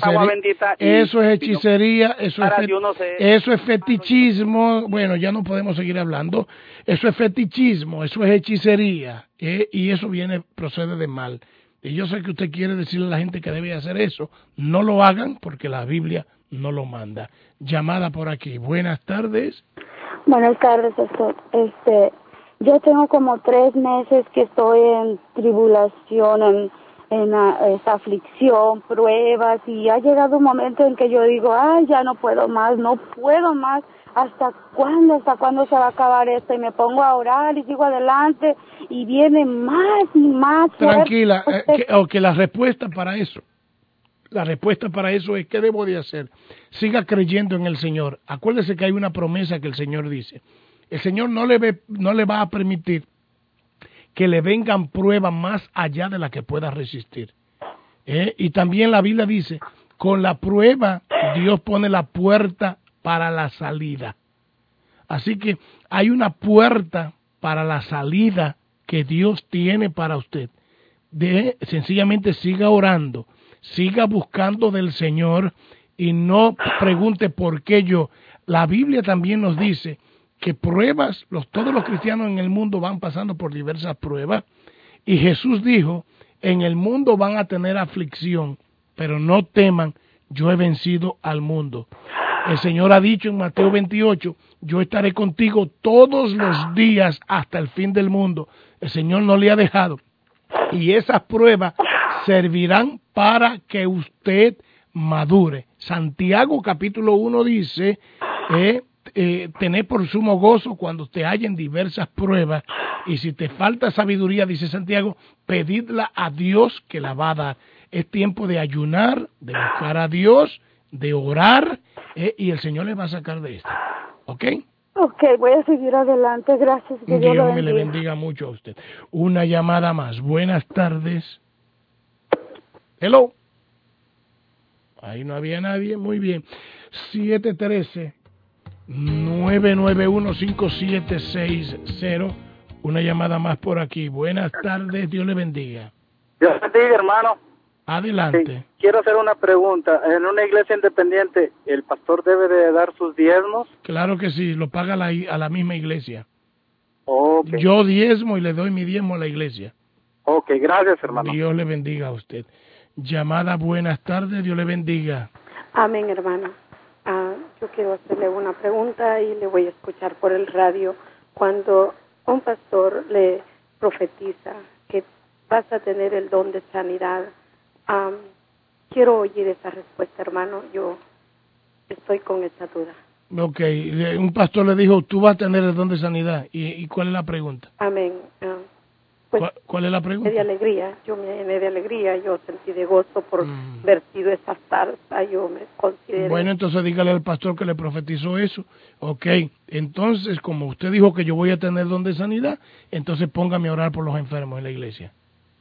es fetichismo. Bueno, ya no podemos seguir hablando. Eso es fetichismo, eso es hechicería, y eso procede de mal. Y yo sé que usted quiere decirle a la gente que debe hacer eso. No lo hagan porque la Biblia no lo manda. Llamada por aquí. Buenas tardes. Buenas tardes, pastor. Yo tengo como 3 meses que estoy en tribulación, esa aflicción, pruebas, y ha llegado un momento en que yo digo, ay, ya no puedo más, ¿hasta cuándo se va a acabar esto? Y me pongo a orar y sigo adelante y viene más y más. Tranquila, que la respuesta para eso es, ¿qué debo de hacer? Siga creyendo en el Señor. Acuérdese que hay una promesa que el Señor dice. El Señor no le va a permitir que le vengan pruebas más allá de la que pueda resistir. Y también la Biblia dice, con la prueba Dios pone la puerta para la salida. Así que hay una puerta para la salida que Dios tiene para usted. Sencillamente siga orando, siga buscando del Señor y no pregunte por qué yo. La Biblia también nos dice que pruebas, todos los cristianos en el mundo van pasando por diversas pruebas, y Jesús dijo, en el mundo van a tener aflicción, pero no teman, yo he vencido al mundo. El Señor ha dicho en Mateo 28, yo estaré contigo todos los días hasta el fin del mundo. El Señor no le ha dejado. Y esas pruebas servirán para que usted madure. Santiago capítulo 1 dice, tened por sumo gozo cuando te hallen diversas pruebas, y si te falta sabiduría, dice Santiago, pedidla a Dios que la va a dar. Es tiempo de ayunar, de buscar a Dios, de orar, y el Señor le va a sacar de esto. ¿Ok? Ok, voy a seguir adelante. Gracias. Que Dios me le bendiga mucho a usted. Una llamada más. Buenas tardes. Hello. Ahí no había nadie. Muy bien. 713-991-5760. Una llamada más por aquí. Buenas tardes. Dios le bendiga. Dios bendiga, hermano. Adelante. Sí, quiero hacer una pregunta. En una iglesia independiente, ¿el pastor debe de dar sus diezmos? Claro que sí, lo paga a la misma iglesia. Okay. Yo diezmo y le doy mi diezmo a la iglesia. Ok, gracias, hermano. Dios le bendiga a usted. Llamada, buenas tardes, Dios le bendiga. Amén, hermano. Yo quiero hacerle una pregunta y le voy a escuchar por el radio. Cuando un pastor le profetiza que vas a tener el don de sanidad, quiero oír esa respuesta, hermano. Yo estoy con esa duda. Ok, un pastor le dijo, tú vas a tener el don de sanidad. ¿Y cuál es la pregunta? Amén. Pues, ¿Cuál es la pregunta? De alegría, yo me llené de alegría, yo sentí de gozo por vertido esa salsa, yo me considero... Bueno, entonces dígale al pastor que le profetizó eso. Ok, entonces como usted dijo que yo voy a tener don de sanidad, entonces póngame a orar por los enfermos en la iglesia.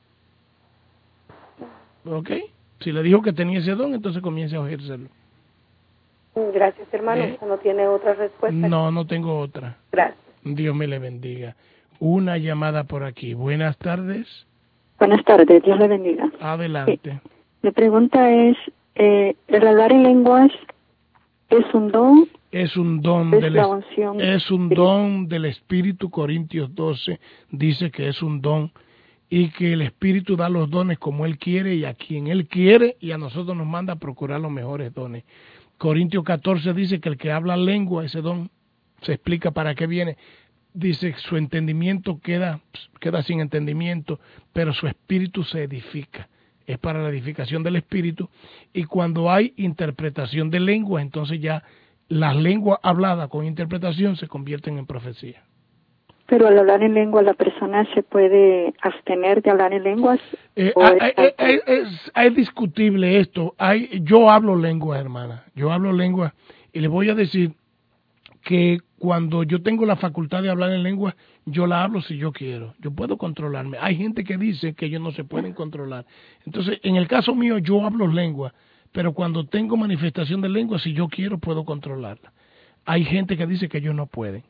Ok, si le dijo que tenía ese don, entonces comience a ejercerlo. Gracias, hermano. ¿No tiene otra respuesta? No tengo otra. Gracias. Dios me le bendiga. Una llamada por aquí. Buenas tardes. Buenas tardes, Dios le bendiga. Adelante. Mi pregunta es, ¿el hablar en lenguas es un don? Es un don del Espíritu. Corintios 12 dice que es un don y que el Espíritu da los dones como Él quiere y a quien Él quiere, y a nosotros nos manda a procurar los mejores dones. Corintios 14 dice que el que habla lengua, ese don, se explica para qué viene. Dice su entendimiento queda sin entendimiento, pero su espíritu se edifica. Es para la edificación del espíritu. Y cuando hay interpretación de lengua, entonces ya las lenguas habladas con interpretación se convierten en profecía. Pero al hablar en lengua, ¿la persona se puede abstener de hablar en lenguas? Es discutible esto. Yo hablo lengua, hermana. Yo hablo lengua y le voy a decir que cuando yo tengo la facultad de hablar en lengua, yo la hablo si yo quiero. Yo puedo controlarme. Hay gente que dice que ellos no se pueden controlar. Entonces, en el caso mío, yo hablo lengua, pero cuando tengo manifestación de lengua, si yo quiero, puedo controlarla. Hay gente que dice que ellos no pueden.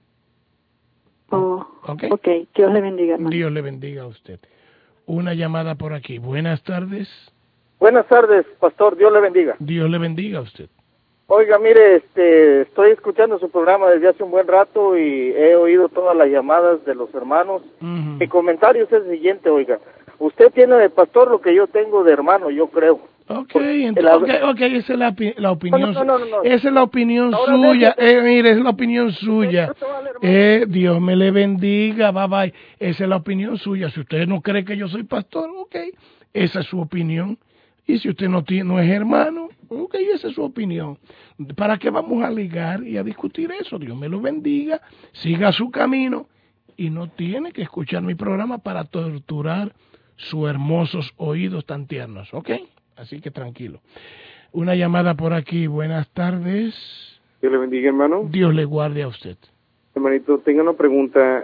Ok, Dios le bendiga, hermano. Dios le bendiga a usted. Una llamada por aquí. Buenas tardes. Buenas tardes, pastor. Dios le bendiga. Dios le bendiga a usted. Oiga, mire, estoy escuchando su programa desde hace un buen rato y he oído todas las llamadas de los hermanos. Mi comentario es el siguiente, oiga. Usted tiene de pastor lo que yo tengo de hermano, yo creo. Okay, esa es la opinión. No. Esa es la opinión suya. Mire, es la opinión suya. Dios me le bendiga, bye bye. Esa es la opinión suya. Si usted no cree que yo soy pastor, esa es su opinión. Y si usted no es hermano, ok, esa es su opinión. ¿Para qué vamos a ligar y a discutir eso? Dios me lo bendiga, siga su camino y no tiene que escuchar mi programa para torturar sus hermosos oídos tan tiernos, ¿ok? Así que tranquilo. Una llamada por aquí, buenas tardes. Dios le bendiga, hermano. Dios le guarde a usted. Hermanito, tengo una pregunta.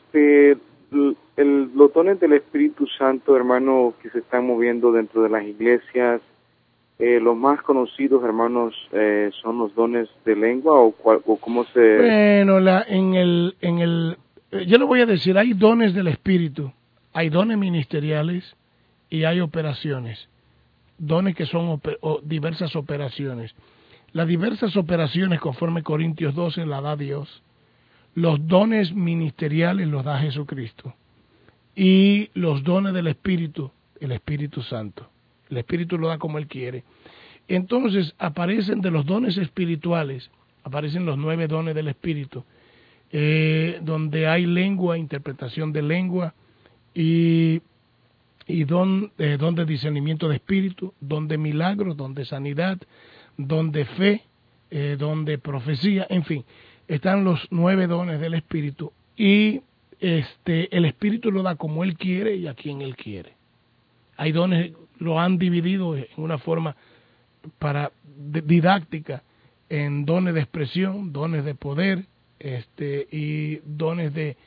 Los dones del Espíritu Santo, hermano, que se están moviendo dentro de las iglesias, los más conocidos, hermanos, son los dones de lengua o cómo se... Bueno, yo le voy a decir, hay dones del Espíritu, hay dones ministeriales y hay operaciones, dones que son diversas operaciones. Las diversas operaciones, conforme Corintios 12, la da Dios. Los dones ministeriales los da Jesucristo. Y los dones del Espíritu, el Espíritu Santo. El Espíritu lo da como Él quiere. Entonces aparecen de los dones espirituales, aparecen los 9 dones del Espíritu, donde hay lengua, interpretación de lengua, y don de discernimiento de espíritu, don de milagros, don de sanidad, don de fe, don de profecía, en fin, están los 9 dones del Espíritu, y el Espíritu lo da como Él quiere y a quien Él quiere. Hay dones, lo han dividido en una forma didáctica, en dones de expresión, dones de poder, y dones de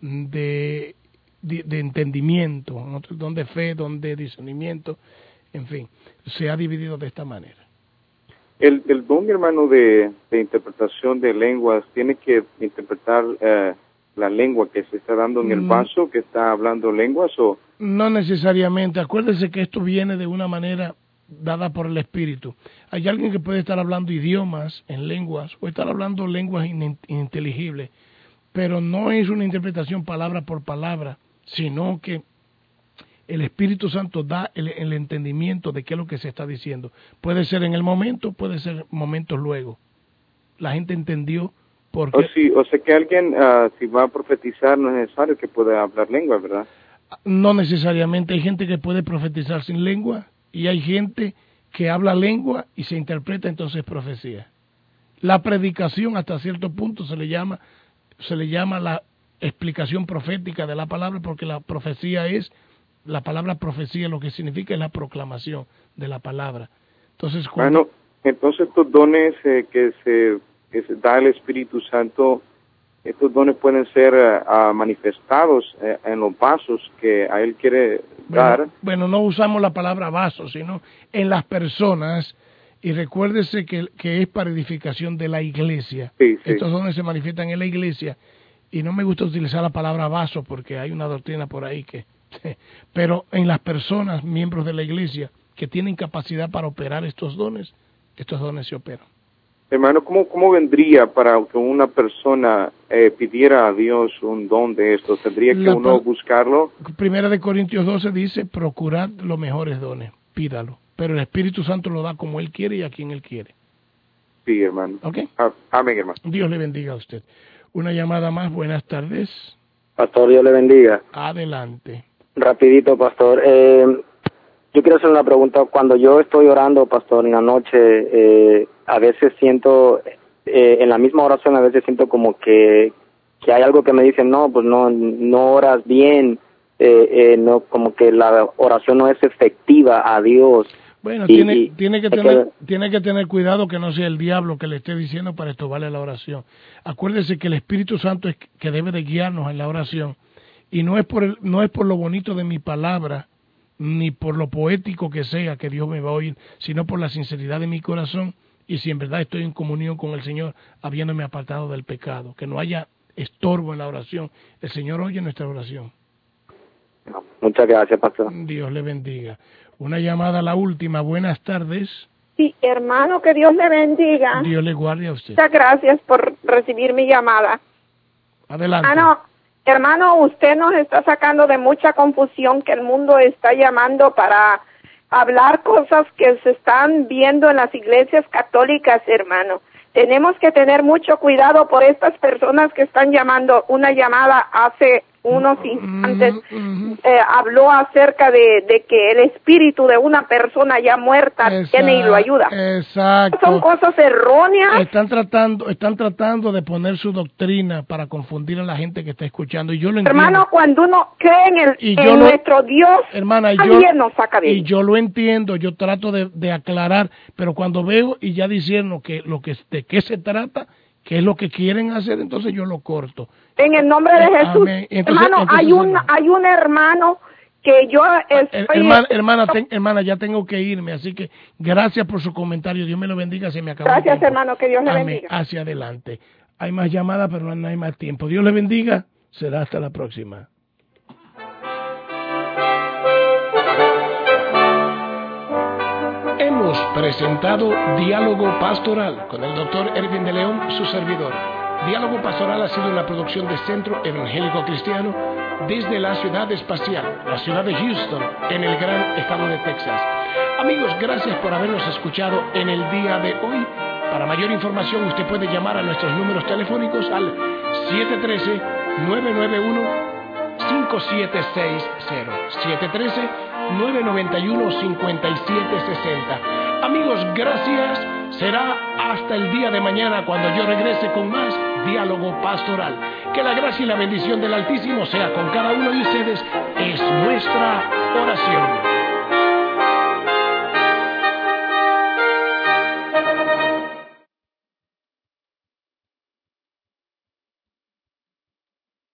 entendimiento, otros don de fe, don de discernimiento, en fin, se ha dividido de esta manera. El don, mi hermano, de interpretación de lenguas, tiene que interpretar la lengua que se está dando en el vaso que está hablando lenguas, o no necesariamente. Acuérdese que esto viene de una manera dada por el Espíritu. Hay alguien que puede estar hablando idiomas en lenguas o estar hablando lenguas ininteligibles, pero no es una interpretación palabra por palabra, sino que el Espíritu Santo da el entendimiento de qué es lo que se está diciendo. Puede ser en el momento, puede ser momentos luego. La gente entendió por qué. O sea que alguien, si va a profetizar, no es necesario que pueda hablar lengua, ¿verdad? No necesariamente. Hay gente que puede profetizar sin lengua y hay gente que habla lengua y se interpreta entonces profecía. La predicación hasta cierto punto se le llama la explicación profética de la palabra, porque la palabra profecía lo que significa es la proclamación de la palabra. Entonces, bueno, entonces estos dones que se da el Espíritu Santo, estos dones pueden ser manifestados en los vasos que a Él quiere dar. Bueno, no usamos la palabra vaso, sino en las personas, y recuérdese que es para edificación de la iglesia. Sí. Estos dones se manifiestan en la iglesia, y no me gusta utilizar la palabra vaso porque hay una doctrina por ahí pero en las personas, miembros de la iglesia, que tienen capacidad para operar estos dones se operan. Hermano, ¿cómo vendría para que una persona pidiera a Dios un don de esto? ¿Tendría que uno buscarlo? Primera de Corintios 12 dice, procurad los mejores dones, pídalo. Pero el Espíritu Santo lo da como Él quiere y a quien Él quiere. Sí, hermano. ¿Ok? Amén, hermano. Dios le bendiga a usted. Una llamada más, buenas tardes. Pastor, Dios le bendiga. Adelante. Rapidito, pastor. Yo quiero hacer una pregunta. Cuando yo estoy orando, pastor, en la noche, a veces siento, en la misma oración, a veces siento como que hay algo que me dice, no, pues no oras bien, no, como que la oración no es efectiva a Dios. Bueno, tiene que tener cuidado que no sea el diablo que le esté diciendo para estorbarle la oración. Acuérdese que el Espíritu Santo es que debe de guiarnos en la oración, y no es por lo bonito de mi palabra, ni por lo poético que sea que Dios me va a oír, sino por la sinceridad de mi corazón, y si en verdad estoy en comunión con el Señor, habiéndome apartado del pecado, que no haya estorbo en la oración. El Señor oye nuestra oración. Muchas gracias, pastor. Dios le bendiga. Una llamada, la última. Buenas tardes. Sí, hermano, que Dios le bendiga. Dios le guarde a usted. Muchas gracias por recibir mi llamada. Adelante. Hermano, usted nos está sacando de mucha confusión, que el mundo está llamando para hablar cosas que se están viendo en las iglesias católicas, hermano. Tenemos que tener mucho cuidado por estas personas que están llamando. Una llamada hace unos instantes habló acerca de que el espíritu de una persona ya muerta viene y lo ayuda. Exacto. Son cosas erróneas. Están tratando de poner su doctrina para confundir a la gente que está escuchando, y yo lo entiendo. Hermano, cuando uno cree en nuestro Dios, hermana, también nos saca bien. Y yo lo entiendo, yo trato de aclarar, pero cuando veo y ya diciendo que de qué se trata, qué es lo que quieren hacer, entonces yo lo corto. En el nombre de Jesús. Entonces, hermano, hay un hermano que yo estoy... Hermana, ya tengo que irme, así que gracias por su comentario, Dios me lo bendiga, se me acabó. Gracias, hermano, que Dios le bendiga. Hacia adelante. Hay más llamadas, pero no hay más tiempo. Dios le bendiga, será hasta la próxima. Hemos presentado Diálogo Pastoral con el Dr. Erwin de León, su servidor. Diálogo Pastoral ha sido una producción de Centro Evangélico Cristiano desde la ciudad espacial, la ciudad de Houston, en el gran estado de Texas. Amigos, gracias por habernos escuchado en el día de hoy. Para mayor información usted puede llamar a nuestros números telefónicos al 713-991-5760, 713-991-5760. Amigos, gracias. Será hasta el día de mañana cuando yo regrese con más Diálogo Pastoral. Que la gracia y la bendición del Altísimo sea con cada uno de ustedes. Es nuestra